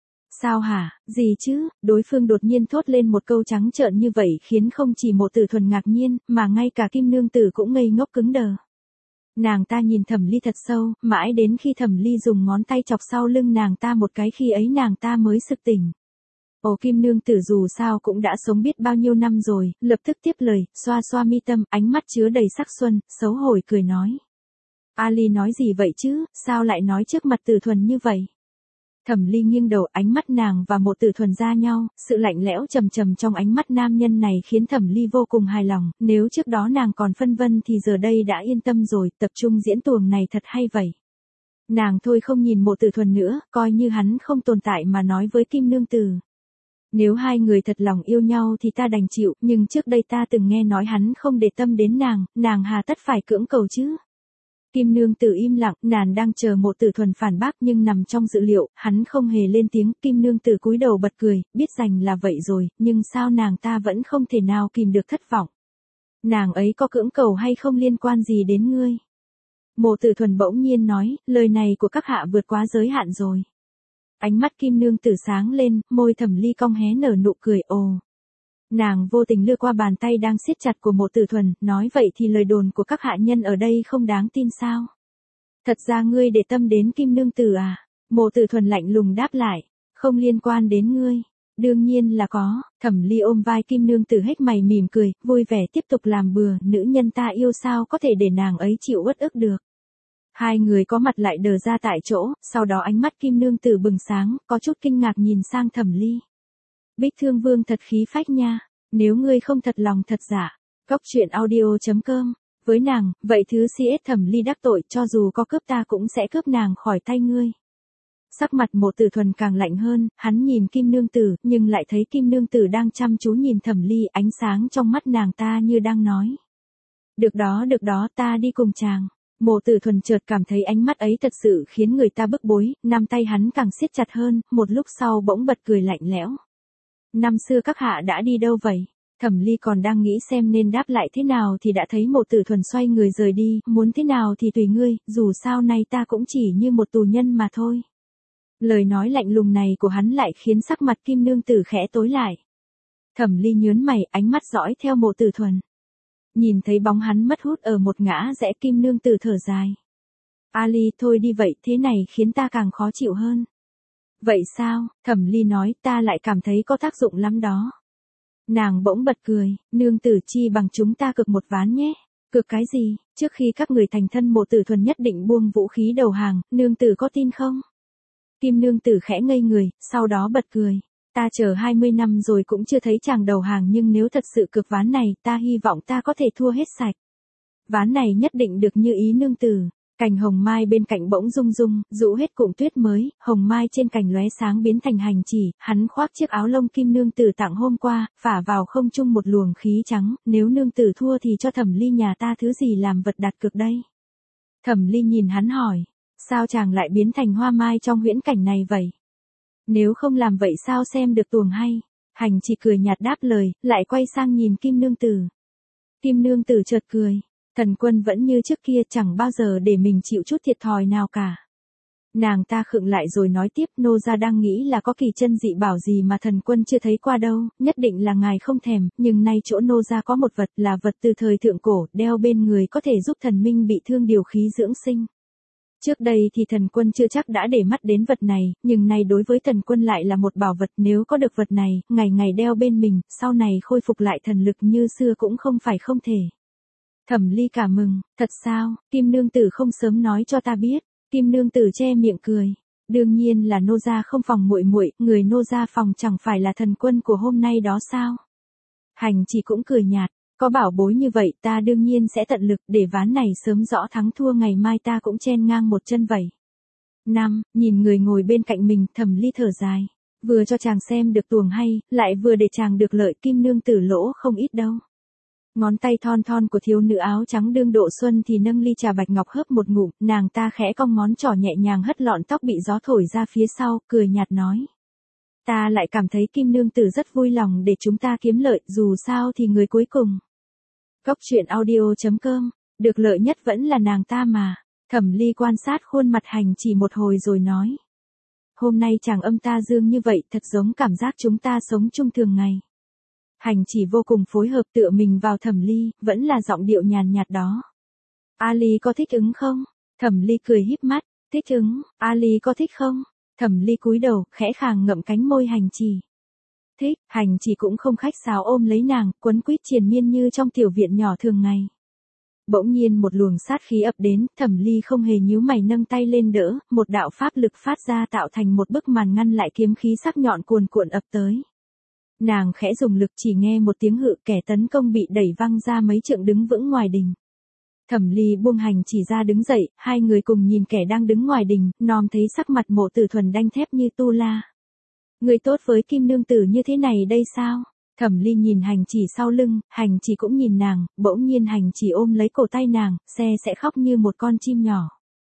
Sao hả, gì chứ, đối phương đột nhiên thốt lên một câu trắng trợn như vậy khiến không chỉ Mộ Tử Thuần ngạc nhiên, mà ngay cả Kim Nương Tử cũng ngây ngốc cứng đờ. Nàng ta nhìn Thẩm Ly thật sâu, mãi đến khi Thẩm Ly dùng ngón tay chọc sau lưng nàng ta một cái, khi ấy nàng ta mới sực tỉnh. Ồ, Kim Nương Tử dù sao cũng đã sống biết bao nhiêu năm rồi, lập tức tiếp lời, xoa xoa mi tâm, ánh mắt chứa đầy sắc xuân, xấu hổ cười nói. Ali nói gì vậy chứ, sao lại nói trước mặt Tử Thuần như vậy? Thẩm Ly nghiêng đầu, ánh mắt nàng và Mộ Tử Thuần ra nhau, sự lạnh lẽo trầm trầm trong ánh mắt nam nhân này khiến Thẩm Ly vô cùng hài lòng, nếu trước đó nàng còn phân vân thì giờ đây đã yên tâm rồi, tập trung diễn tuồng này thật hay vậy. Nàng thôi không nhìn Mộ Tử Thuần nữa, coi như hắn không tồn tại mà nói với Kim Nương Tử. Nếu hai người thật lòng yêu nhau thì ta đành chịu, nhưng trước đây ta từng nghe nói hắn không để tâm đến nàng hà tất phải cưỡng cầu chứ. Kim Nương Tử im lặng, nàng đang chờ Mộ Tử Thuần phản bác nhưng nằm trong dự liệu, hắn không hề lên tiếng, Kim Nương Tử cúi đầu bật cười, biết rằng là vậy rồi, nhưng sao nàng ta vẫn không thể nào kìm được thất vọng. Nàng ấy có cưỡng cầu hay không liên quan gì đến ngươi? Mộ Tử Thuần bỗng nhiên nói, lời này của các hạ vượt quá giới hạn rồi. Ánh mắt Kim Nương Tử sáng lên, môi Thẩm Ly cong hé nở nụ cười, ồ. Nàng vô tình lướt qua bàn tay đang siết chặt của Mộ Tử Thuần, nói vậy thì lời đồn của các hạ nhân ở đây không đáng tin sao? Thật ra ngươi để tâm đến Kim Nương Tử à? Mộ Tử Thuần lạnh lùng đáp lại, không liên quan đến ngươi. Đương nhiên là có, Thẩm Ly ôm vai Kim Nương Tử hết mày mỉm cười, vui vẻ tiếp tục làm bừa, nữ nhân ta yêu sao có thể để nàng ấy chịu uất ức được. Hai người có mặt lại đờ ra tại chỗ, sau đó ánh mắt Kim Nương Tử bừng sáng, có chút kinh ngạc nhìn sang Thẩm Ly. Bích Thương Vương thật khí phách nha, nếu ngươi không thật lòng thật giả. Góc truyện audio.com. Với nàng, vậy thứ CS Thẩm Ly đắc tội, cho dù có cướp ta cũng sẽ cướp nàng khỏi tay ngươi. Sắc mặt Mộ Tử Thuần càng lạnh hơn, hắn nhìn Kim Nương Tử, nhưng lại thấy Kim Nương Tử đang chăm chú nhìn Thẩm Ly, ánh sáng trong mắt nàng ta như đang nói. Được đó, ta đi cùng chàng. Mộ Tử Thuần chợt cảm thấy ánh mắt ấy thật sự khiến người ta bức bối, năm tay hắn càng siết chặt hơn, một lúc sau bỗng bật cười lạnh lẽo. Năm xưa các hạ đã đi đâu vậy? Thẩm Ly còn đang nghĩ xem nên đáp lại thế nào thì đã thấy Mộ Tử Thuần xoay người rời đi, muốn thế nào thì tùy ngươi, dù sao nay ta cũng chỉ như một tù nhân mà thôi. Lời nói lạnh lùng này của hắn lại khiến sắc mặt Kim Nương Tử khẽ tối lại. Thẩm Ly nhướng mày, ánh mắt dõi theo Mộ Tử Thuần. Nhìn thấy bóng hắn mất hút ở một ngã rẽ, Kim Nương Tử thở dài. Ali, thôi đi vậy, thế này khiến ta càng khó chịu hơn. Vậy sao? Thẩm Ly nói, ta lại cảm thấy có tác dụng lắm đó. Nàng bỗng bật cười, nương tử chi bằng chúng ta cược một ván nhé. Cược cái gì? Trước khi các người thành thân Mộ Tử Thuần nhất định buông vũ khí đầu hàng, nương tử có tin không? Kim Nương Tử khẽ ngây người, sau đó bật cười. Ta chờ 20 năm rồi cũng chưa thấy chàng đầu hàng, nhưng nếu thật sự cược ván này, ta hy vọng ta có thể thua hết sạch. Ván này nhất định được như ý nương tử. Cành hồng mai bên cạnh bỗng rung rung, rũ hết cụm tuyết mới, hồng mai trên cành lóe sáng biến thành hành chỉ, hắn khoác chiếc áo lông Kim Nương Tử tặng hôm qua, phả vào không trung một luồng khí trắng, nếu nương tử thua thì cho Thẩm Ly nhà ta thứ gì làm vật đặt cược đây? Thẩm Ly nhìn hắn hỏi, sao chàng lại biến thành hoa mai trong huyễn cảnh này vậy? Nếu không làm vậy sao xem được tuồng hay? Hành chỉ cười nhạt đáp lời, lại quay sang nhìn Kim Nương Tử. Kim Nương Tử chợt cười. Thần quân vẫn như trước kia, chẳng bao giờ để mình chịu chút thiệt thòi nào cả. Nàng ta khựng lại rồi nói tiếp, nô gia đang nghĩ là có kỳ chân dị bảo gì mà thần quân chưa thấy qua đâu, nhất định là ngài không thèm, nhưng nay chỗ nô gia có một vật, là vật từ thời thượng cổ, đeo bên người có thể giúp thần minh bị thương điều khí dưỡng sinh. Trước đây thì thần quân chưa chắc đã để mắt đến vật này, nhưng nay đối với thần quân lại là một bảo vật, nếu có được vật này, ngày ngày đeo bên mình, sau này khôi phục lại thần lực như xưa cũng không phải không thể. Thẩm Ly cả mừng, thật sao? Kim Nương Tử không sớm nói cho ta biết. Kim Nương Tử che miệng cười. Đương nhiên là nô gia không phòng muội muội, người nô gia phòng chẳng phải là thần quân của hôm nay đó sao? Hành chỉ cũng cười nhạt, có bảo bối như vậy ta đương nhiên sẽ tận lực để ván này sớm rõ thắng thua, ngày mai ta cũng chen ngang một chân vậy. Nhìn người ngồi bên cạnh mình, Thẩm Ly thở dài. Vừa cho chàng xem được tuồng hay, lại vừa để chàng được lợi, Kim Nương Tử lỗ không ít đâu. Ngón tay thon thon của thiếu nữ áo trắng đương độ xuân thì nâng ly trà bạch ngọc hớp một ngụm, nàng ta khẽ cong ngón trỏ nhẹ nhàng hất lọn tóc bị gió thổi ra phía sau, cười nhạt nói. Ta lại cảm thấy Kim Nương Tử rất vui lòng để chúng ta kiếm lợi, dù sao thì người cuối cùng. Cốc truyện audio.com, được lợi nhất vẫn là nàng ta mà. Thẩm Ly quan sát khuôn mặt Hành chỉ một hồi rồi nói. Hôm nay chàng âm ta dương như vậy, thật giống cảm giác chúng ta sống chung thường ngày. Hành chỉ vô cùng phối hợp tựa mình vào Thẩm Ly, vẫn là giọng điệu nhàn nhạt đó. Ali có thích ứng không? Thẩm Ly cười híp mắt, thích ứng, Ali có thích không? Thẩm Ly cúi đầu, khẽ khàng ngậm cánh môi Hành chỉ. Thích, Hành chỉ cũng không khách sáo ôm lấy nàng, quấn quýt triền miên như trong tiểu viện nhỏ thường ngày. Bỗng nhiên một luồng sát khí ập đến, Thẩm Ly không hề nhíu mày nâng tay lên đỡ, một đạo pháp lực phát ra tạo thành một bức màn ngăn lại kiếm khí sắc nhọn cuồn cuộn ập tới. Nàng khẽ dùng lực, chỉ nghe một tiếng hự, kẻ tấn công bị đẩy văng ra mấy trượng đứng vững ngoài đình. Thẩm Ly buông Hành chỉ ra đứng dậy, hai người cùng nhìn kẻ đang đứng ngoài đình, nom thấy sắc mặt Mộ Tử Thuần đanh thép như tu la. Người tốt với Kim Nương Tử như thế này đây sao? Thẩm Ly nhìn Hành chỉ sau lưng, Hành chỉ cũng nhìn nàng, bỗng nhiên Hành chỉ ôm lấy cổ tay nàng, sẽ khóc như một con chim nhỏ.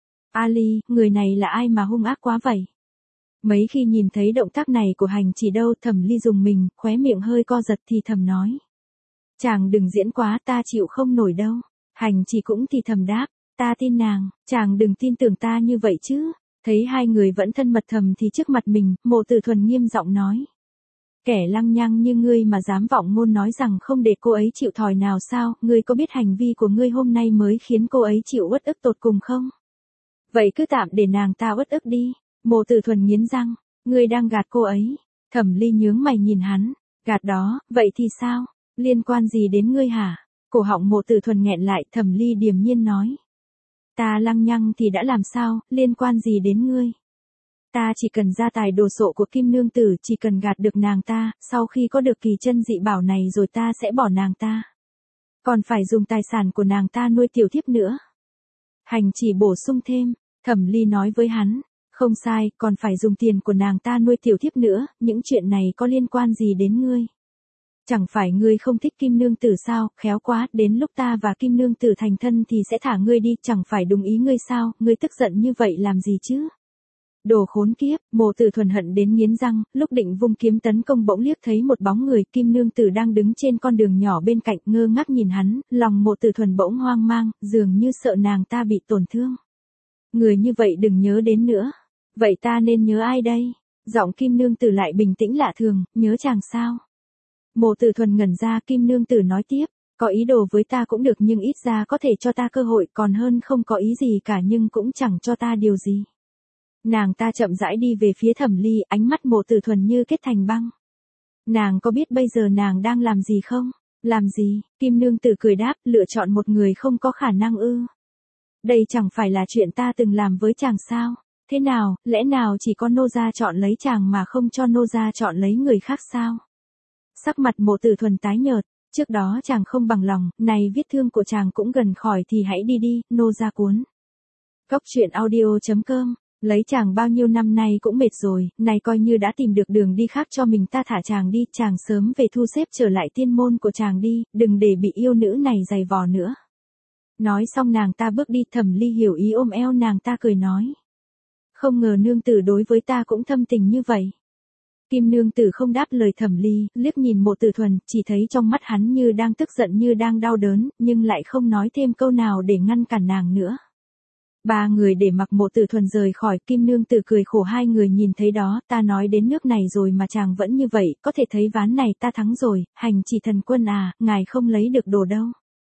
Ali, người này là ai mà hung ác quá vậy? Mấy khi nhìn thấy động tác này của Hành chỉ đâu, Thẩm Ly dùng mình, khóe miệng hơi co giật thì thầm nói. Chàng đừng diễn quá, ta chịu không nổi đâu. Hành chỉ cũng thì thầm đáp, ta tin nàng, chàng đừng tin tưởng ta như vậy chứ. Thấy hai người vẫn thân mật thầm thì trước mặt mình, Mộ Tử Thuần nghiêm giọng nói. Kẻ lăng nhăng như ngươi mà dám vọng ngôn nói rằng không để cô ấy chịu thòi nào sao, ngươi có biết hành vi của ngươi hôm nay mới khiến cô ấy chịu uất ức tột cùng không? Vậy cứ tạm để nàng ta uất ức đi. Mộ Tử Thuần nghiến răng, ngươi đang gạt cô ấy. Thẩm Ly nhướng mày nhìn hắn, gạt đó, vậy thì sao? Liên quan gì đến ngươi hả? Cổ họng Mộ Tử Thuần nghẹn lại, Thẩm Ly điềm nhiên nói. Ta lăng nhăng thì đã làm sao, liên quan gì đến ngươi? Ta chỉ cần ra tài đồ sộ của Kim Nương Tử, chỉ cần gạt được nàng ta, sau khi có được kỳ chân dị bảo này rồi ta sẽ bỏ nàng ta. Còn phải dùng tài sản của nàng ta nuôi tiểu thiếp nữa. Hành chỉ bổ sung thêm, Thẩm Ly nói với hắn, Không sai, còn phải dùng tiền của nàng ta nuôi tiểu thiếp nữa, những chuyện này có liên quan gì đến ngươi? Chẳng phải ngươi không thích Kim Nương Tử sao, khéo quá, đến lúc ta và Kim Nương Tử thành thân thì sẽ thả ngươi đi, chẳng phải đúng ý ngươi sao, ngươi tức giận như vậy làm gì chứ? Đồ khốn kiếp, Mộ Tử Thuần hận đến nghiến răng, lúc định vung kiếm tấn công bỗng liếc thấy một bóng người, Kim Nương Tử đang đứng trên con đường nhỏ bên cạnh, ngơ ngác nhìn hắn, lòng Mộ Tử Thuần bỗng hoang mang, dường như sợ nàng ta bị tổn thương. Người như vậy đừng nhớ đến nữa. Vậy ta nên nhớ ai đây? Giọng Kim Nương Tử lại bình tĩnh lạ thường, nhớ chàng sao? Mộ Tử Thuần ngẩn ra, Kim Nương Tử nói tiếp, có ý đồ với ta cũng được nhưng ít ra có thể cho ta cơ hội, còn hơn không có ý gì cả nhưng cũng chẳng cho ta điều gì. Nàng ta chậm rãi đi về phía Thẩm Ly, ánh mắt Mộ Tử Thuần như kết thành băng. Nàng có biết bây giờ nàng đang làm gì không? Làm gì? Kim Nương Tử cười đáp, lựa chọn một người không có khả năng ư? Đây chẳng phải là chuyện ta từng làm với chàng sao? Thế nào, lẽ nào chỉ có nô gia chọn lấy chàng mà không cho nô gia chọn lấy người khác sao? Sắc mặt Mộ Tử Thuần tái nhợt, trước đó chàng không bằng lòng, này vết thương của chàng cũng gần khỏi thì hãy đi đi, nô gia cuốn. Cóc truyện audio.com, lấy chàng bao nhiêu năm nay cũng mệt rồi, này coi như đã tìm được đường đi khác cho mình, ta thả chàng đi, chàng sớm về thu xếp trở lại tiên môn của chàng đi, đừng để bị yêu nữ này giày vò nữa. Nói xong nàng ta bước đi, Thẩm Ly hiểu ý ôm eo nàng ta cười nói. Không ngờ nương tử đối với ta cũng thâm tình như vậy. Kim Nương Tử không đáp lời Thẩm Ly, liếc nhìn Mộ Tử Thuần, chỉ thấy trong mắt hắn như đang tức giận như đang đau đớn, nhưng lại không nói thêm câu nào để ngăn cản nàng nữa. Ba người để mặc Mộ Tử Thuần rời khỏi, Kim Nương Tử cười khổ, hai người nhìn thấy đó, ta nói đến nước này rồi mà chàng vẫn như vậy, có thể thấy ván này ta thắng rồi, Hành Chỉ thần quân à, ngài không lấy được đồ đâu.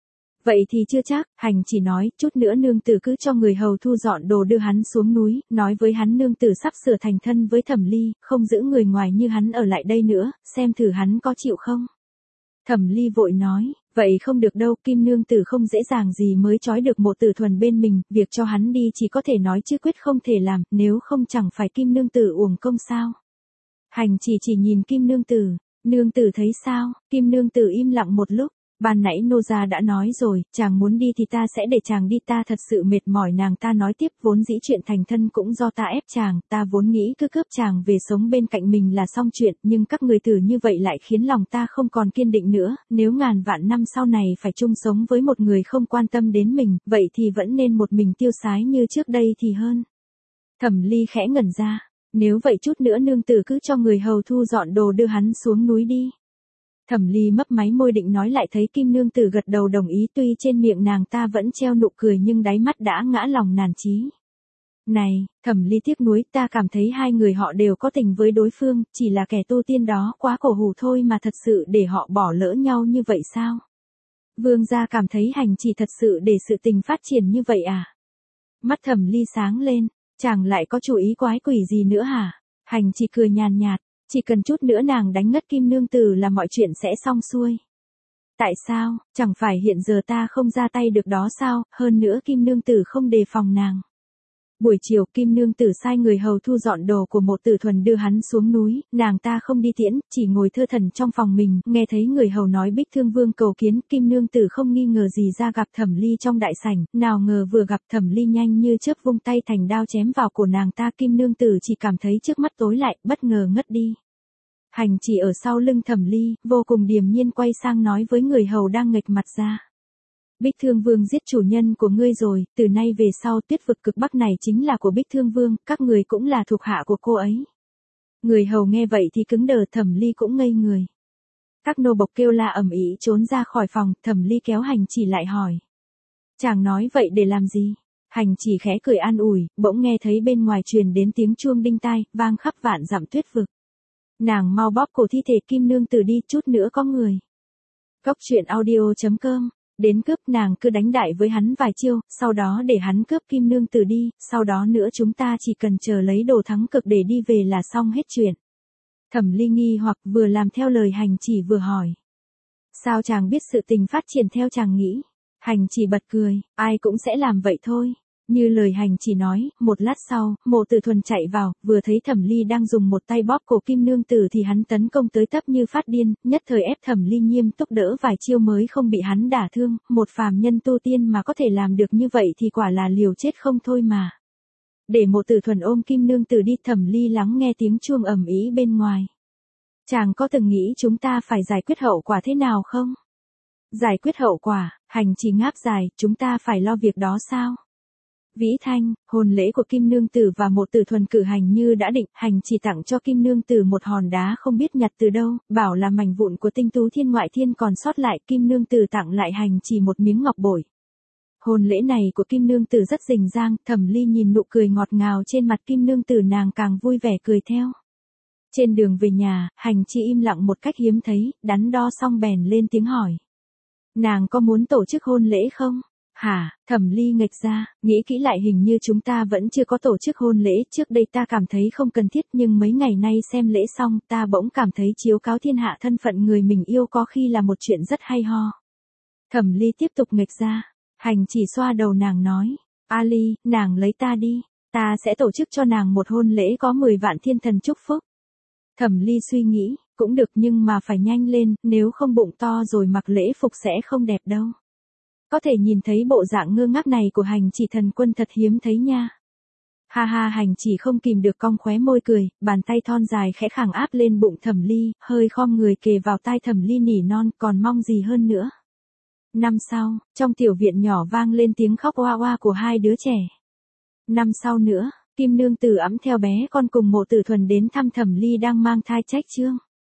Vậy thì chưa chắc, Hành Chỉ nói, chút nữa nương tử cứ cho người hầu thu dọn đồ đưa hắn xuống núi, nói với hắn nương tử sắp sửa thành thân với Thẩm Ly, không giữ người ngoài như hắn ở lại đây nữa, xem thử hắn có chịu không. Thẩm Ly vội nói, vậy không được đâu, Kim Nương Tử không dễ dàng gì mới trói được Mộ Tử Thuần bên mình, việc cho hắn đi chỉ có thể nói chứ quyết không thể làm, nếu không chẳng phải Kim Nương Tử uổng công sao. Hành chỉ nhìn Kim Nương Tử thấy sao, Kim Nương Tử im lặng một lúc. Ban nãy nô gia đã nói rồi, chàng muốn đi thì ta sẽ để chàng đi, ta thật sự mệt mỏi. Nàng ta nói tiếp, vốn dĩ chuyện thành thân cũng do ta ép chàng, ta vốn nghĩ cứ cướp chàng về sống bên cạnh mình là xong chuyện, nhưng các người thử như vậy lại khiến lòng ta không còn kiên định nữa, nếu ngàn vạn năm sau này phải chung sống với một người không quan tâm đến mình, vậy thì vẫn nên một mình tiêu sái như trước đây thì hơn. Thẩm Ly khẽ ngẩn ra, nếu vậy chút nữa nương tử cứ cho người hầu thu dọn đồ đưa hắn xuống núi đi. Thẩm Ly mấp máy môi định nói lại thấy Kim Nương Tử gật đầu đồng ý, tuy trên miệng nàng ta vẫn treo nụ cười nhưng đáy mắt đã ngã lòng nản chí. Này, Thẩm Ly tiếc nuối, ta cảm thấy hai người họ đều có tình với đối phương, chỉ là kẻ tu tiên đó quá cổ hủ thôi mà thật sự để họ bỏ lỡ nhau như vậy sao? Vương gia cảm thấy Hành Chỉ thật sự để sự tình phát triển như vậy à? Mắt Thẩm Ly sáng lên, chàng lại có chủ ý quái quỷ gì nữa hả? Hành Chỉ cười nhàn nhạt. Chỉ cần chút nữa nàng đánh ngất Kim Nương Tử là mọi chuyện sẽ xong xuôi. Tại sao, chẳng phải hiện giờ ta không ra tay được đó sao, hơn nữa Kim Nương Tử không đề phòng nàng. Buổi chiều Kim Nương Tử sai người hầu thu dọn đồ của Mộ Tử Thuần đưa hắn xuống núi, nàng ta không đi tiễn, chỉ ngồi thơ thẩn trong phòng mình, nghe thấy người hầu nói Bích Thương Vương cầu kiến, Kim Nương Tử không nghi ngờ gì ra gặp Thẩm Ly trong đại sảnh, nào ngờ vừa gặp Thẩm Ly nhanh như chớp vung tay thành đao chém vào cổ nàng ta, Kim Nương Tử chỉ cảm thấy trước mắt tối lại, bất ngờ ngất đi. Hành Chỉ ở sau lưng Thẩm Ly, vô cùng điềm nhiên quay sang nói với người hầu đang nghệch mặt ra. Bích Thương Vương giết chủ nhân của ngươi rồi, từ nay về sau Tuyết vực cực Bắc này chính là của Bích Thương Vương, các người cũng là thuộc hạ của cô ấy. Người hầu nghe vậy thì cứng đờ, Thẩm Ly cũng ngây người. Các nô bộc kêu la ầm ĩ trốn ra khỏi phòng, Thẩm Ly kéo Hành Chỉ lại hỏi. Chàng nói vậy để làm gì? Hành Chỉ khẽ cười an ủi, bỗng nghe thấy bên ngoài truyền đến tiếng chuông đinh tai, vang khắp vạn dặm Tuyết vực. Nàng mau bóp cổ thi thể Kim Nương Tử đi, chút nữa có người. Cóc truyện audio.com, đến cướp nàng cứ đánh đại với hắn vài chiêu, sau đó để hắn cướp Kim Nương Tử đi, sau đó nữa chúng ta chỉ cần chờ lấy đồ thắng cực để đi về là xong hết chuyện. Thẩm Ly nghi hoặc vừa làm theo lời Hành Chỉ vừa hỏi. Sao chàng biết sự tình phát triển theo chàng nghĩ? Hành Chỉ bật cười, ai cũng sẽ làm vậy thôi. Như lời Hành Chỉ nói, một lát sau, Mộ Tử Thuần chạy vào, vừa thấy Thẩm Ly đang dùng một tay bóp cổ Kim Nương Tử thì hắn tấn công tới tấp như phát điên, nhất thời ép Thẩm Ly nghiêm túc đỡ vài chiêu mới không bị hắn đả thương, một phàm nhân tu tiên mà có thể làm được như vậy thì quả là liều chết không thôi mà. để Mộ Tử Thuần ôm Kim Nương Tử đi. Thẩm Ly lắng nghe tiếng chuông ầm ĩ bên ngoài. Chàng có từng nghĩ chúng ta phải giải quyết hậu quả thế nào không? Giải quyết hậu quả, Hành Chỉ ngáp dài, chúng ta phải lo việc đó sao? Vĩ Thanh, hôn lễ của Kim Nương Tử và Mộ Tử Thuần cử hành như đã định, Hành Chỉ tặng cho Kim Nương Tử một hòn đá không biết nhặt từ đâu, bảo là mảnh vụn của tinh tú thiên ngoại thiên còn sót lại. Kim Nương Tử tặng lại Hành Chỉ một miếng ngọc bội. Hôn lễ này của Kim Nương Tử rất rình rang, Thẩm Ly nhìn nụ cười ngọt ngào trên mặt Kim Nương Tử nàng càng vui vẻ cười theo. Trên đường về nhà, Hành Chỉ im lặng một cách hiếm thấy, đắn đo xong bèn lên tiếng hỏi. Nàng có muốn tổ chức hôn lễ không? Hả? Thẩm Ly nghệch ra, nghĩ kỹ lại hình như chúng ta vẫn chưa có tổ chức hôn lễ, trước đây ta cảm thấy không cần thiết nhưng mấy ngày nay xem lễ xong ta bỗng cảm thấy chiếu cáo thiên hạ thân phận người mình yêu có khi là một chuyện rất hay ho. Thẩm Ly tiếp tục nghệch ra, Hành Chỉ xoa đầu nàng nói, Ali, nàng lấy ta đi, ta sẽ tổ chức cho nàng một hôn lễ có 10 vạn thiên thần chúc phúc. Thẩm Ly suy nghĩ, cũng được nhưng mà phải nhanh lên, nếu không bụng to rồi mặc lễ phục sẽ không đẹp đâu. Có thể nhìn thấy bộ dạng ngơ ngác này của Hành Chỉ thần quân thật hiếm thấy nha. Ha ha, Hành Chỉ không kìm được cong khóe môi cười, bàn tay thon dài khẽ khàng áp lên bụng Thẩm Ly, hơi khom người kề vào tai Thẩm Ly nỉ non, còn mong gì hơn nữa. Năm sau, trong tiểu viện nhỏ vang lên tiếng khóc oa oa của hai đứa trẻ. Năm sau nữa, Kim Nương Tử ẵm theo bé con cùng Mộ Tử Thuần đến thăm Thẩm Ly đang mang thai trách chương.